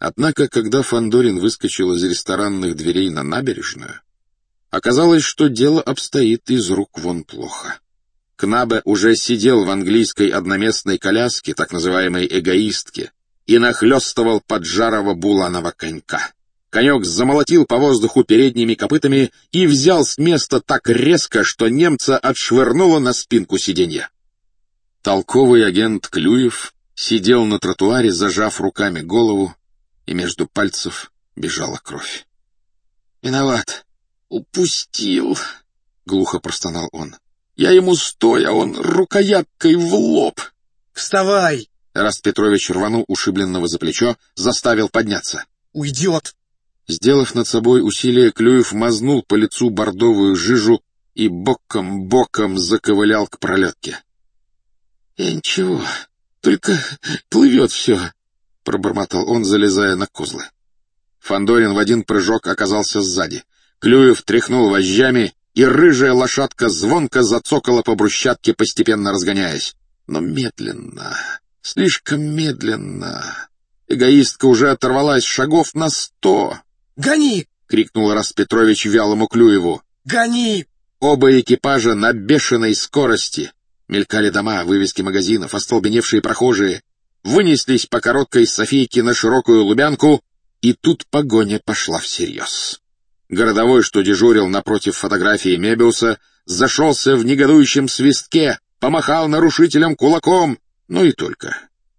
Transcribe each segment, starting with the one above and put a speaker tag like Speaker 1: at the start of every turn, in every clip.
Speaker 1: Однако, когда Фандорин выскочил из ресторанных дверей на набережную, оказалось, что дело обстоит из рук вон плохо. Кнабе уже сидел в английской одноместной коляске, так называемой эгоистке, и нахлёстывал поджарого буланого конька. Конек замолотил по воздуху передними копытами и взял с места так резко, что немца отшвырнуло на спинку сиденья. Толковый агент Клюев сидел на тротуаре, зажав руками голову, и между пальцев бежала кровь. «Виноват, упустил», — глухо простонал он. «Я ему стоя, он рукояткой в лоб».
Speaker 2: «Вставай!»
Speaker 1: Эраст Петрович рванул ушибленного за плечо, заставил подняться.
Speaker 2: «Уйдет!»
Speaker 1: Сделав над собой усилие, Клюев мазнул по лицу бордовую жижу и боком заковылял к пролетке. Ничего, только плывет все», — пробормотал он, залезая на козлы. Фандорин в один прыжок оказался сзади. Клюев тряхнул вожжами, и рыжая лошадка звонко зацокала по брусчатке, постепенно разгоняясь. Но медленно, слишком медленно. Эгоистка уже оторвалась шагов на 100.
Speaker 2: «Гони!»
Speaker 1: — крикнул Эраст Петрович вялому Клюеву.
Speaker 2: «Гони!»
Speaker 1: Оба экипажа на бешеной скорости. Мелькали дома, вывески магазинов, остолбеневшие прохожие. Вынеслись по короткой Софийке на широкую Лубянку, и тут погоня пошла всерьез. Городовой, что дежурил напротив фотографии Мебиуса, зашелся в негодующем свистке, помахал нарушителям кулаком, ну и только.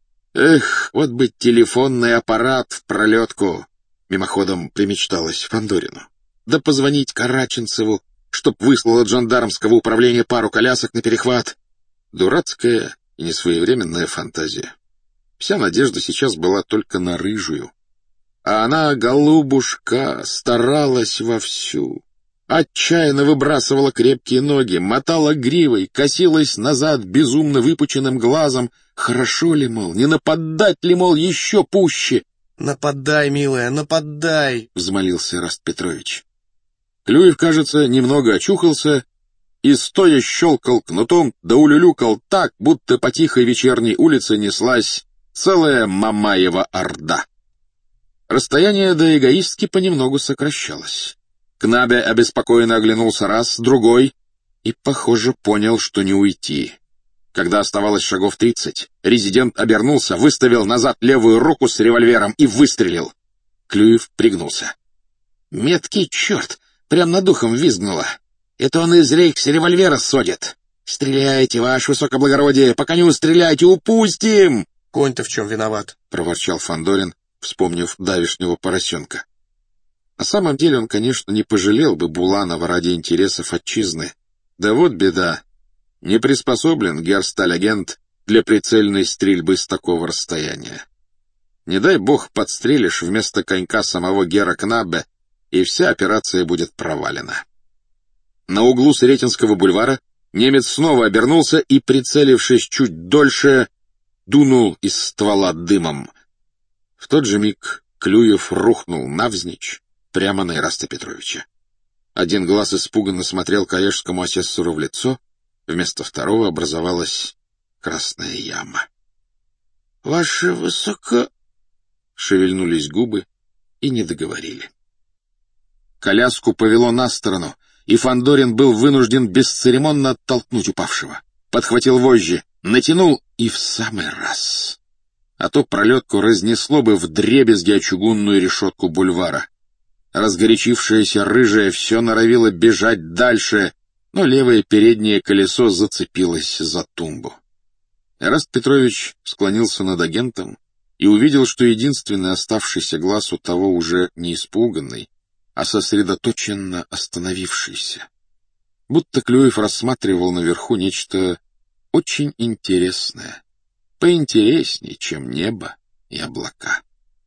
Speaker 1: Эх, вот бы телефонный аппарат в пролетку, мимоходом примечталось Фандорину. Да позвонить Караченцеву, чтоб выслал от жандармского управления пару колясок на перехват. Дурацкая и несвоевременная фантазия. Вся надежда сейчас была только на рыжую. А она, голубушка, старалась вовсю. Отчаянно выбрасывала крепкие ноги, мотала гривой, косилась назад безумно выпученным глазом. Хорошо ли, мол, не нападать ли, мол, еще пуще?
Speaker 2: «Нападай, милая, нападай!»
Speaker 1: — взмолился Эраст Петрович. Клюев, кажется, немного очухался и, стоя, щелкал кнутом, да улюлюкал так, будто по тихой вечерней улице неслась целая Мамаева орда. Расстояние до эгоистки понемногу сокращалось. Кнабе обеспокоенно оглянулся раз, другой, и, похоже, понял, что не уйти. Когда оставалось шагов 30, резидент обернулся, выставил назад левую руку с револьвером и выстрелил. Клюев пригнулся. «Меткий черт! Прям над ухом визгнуло. Это он из рейхс-револьвера содит. Стреляйте, ваше высокоблагородие, пока не устреляйте, упустим!»
Speaker 2: «Конь-то в чем виноват?»
Speaker 1: — проворчал Фандорин, вспомнив давешнего поросенка. На самом деле он, конечно, не пожалел бы Буланова ради интересов отчизны. Да вот беда. Не приспособлен герсталь-агент для прицельной стрельбы с такого расстояния. Не дай бог подстрелишь вместо конька самого Гера Кнабе, и вся операция будет провалена. На углу Сретенского бульвара немец снова обернулся и, прицелившись чуть дольше, дунул из ствола дымом. В тот же миг Клюев рухнул навзничь прямо на Эраста Петровича. Один глаз испуганно смотрел коллежскому асессору в лицо, вместо второго образовалась красная яма. — Ваше высоко... — шевельнулись губы и не договорили. Коляску повело на сторону, и Фандорин был вынужден бесцеремонно оттолкнуть упавшего. Подхватил вожжи, натянул и в самый раз. А то пролетку разнесло бы вдребезги о чугунную решетку бульвара. Разгорячившаяся рыжая все норовила бежать дальше, но левое переднее колесо зацепилось за тумбу. Эраст Петрович склонился над агентом и увидел, что единственный оставшийся глаз у того уже не испуганный, а сосредоточенно остановившийся. Будто Клюев рассматривал наверху нечто очень интересное, поинтереснее, чем небо и облака.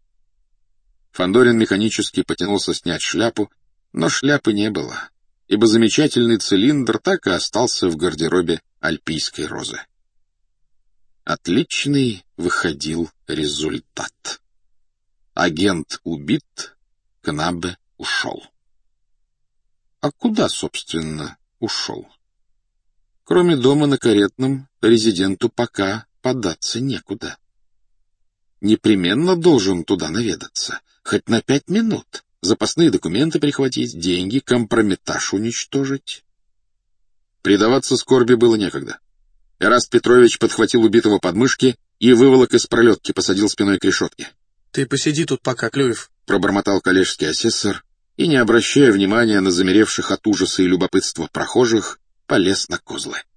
Speaker 1: Фандорин механически потянулся снять шляпу, но шляпы не было, ибо замечательный цилиндр так и остался в гардеробе альпийской розы. Отличный выходил результат. Агент убит, Кнабе ушел. А куда, собственно, ушел? Кроме дома на Каретном, резиденту пока податься некуда. непременно должен туда наведаться, хоть на 5 минут, запасные документы прихватить, деньги, компрометаж уничтожить. Предаваться скорби было некогда. Эраст Петрович подхватил убитого под мышки и выволок из пролетки, посадил спиной к решетке.
Speaker 2: — Ты посиди тут пока, Клюев, —
Speaker 1: пробормотал коллежский асессор и, не обращая внимания на замеревших от ужаса и любопытства прохожих, полез на козлы.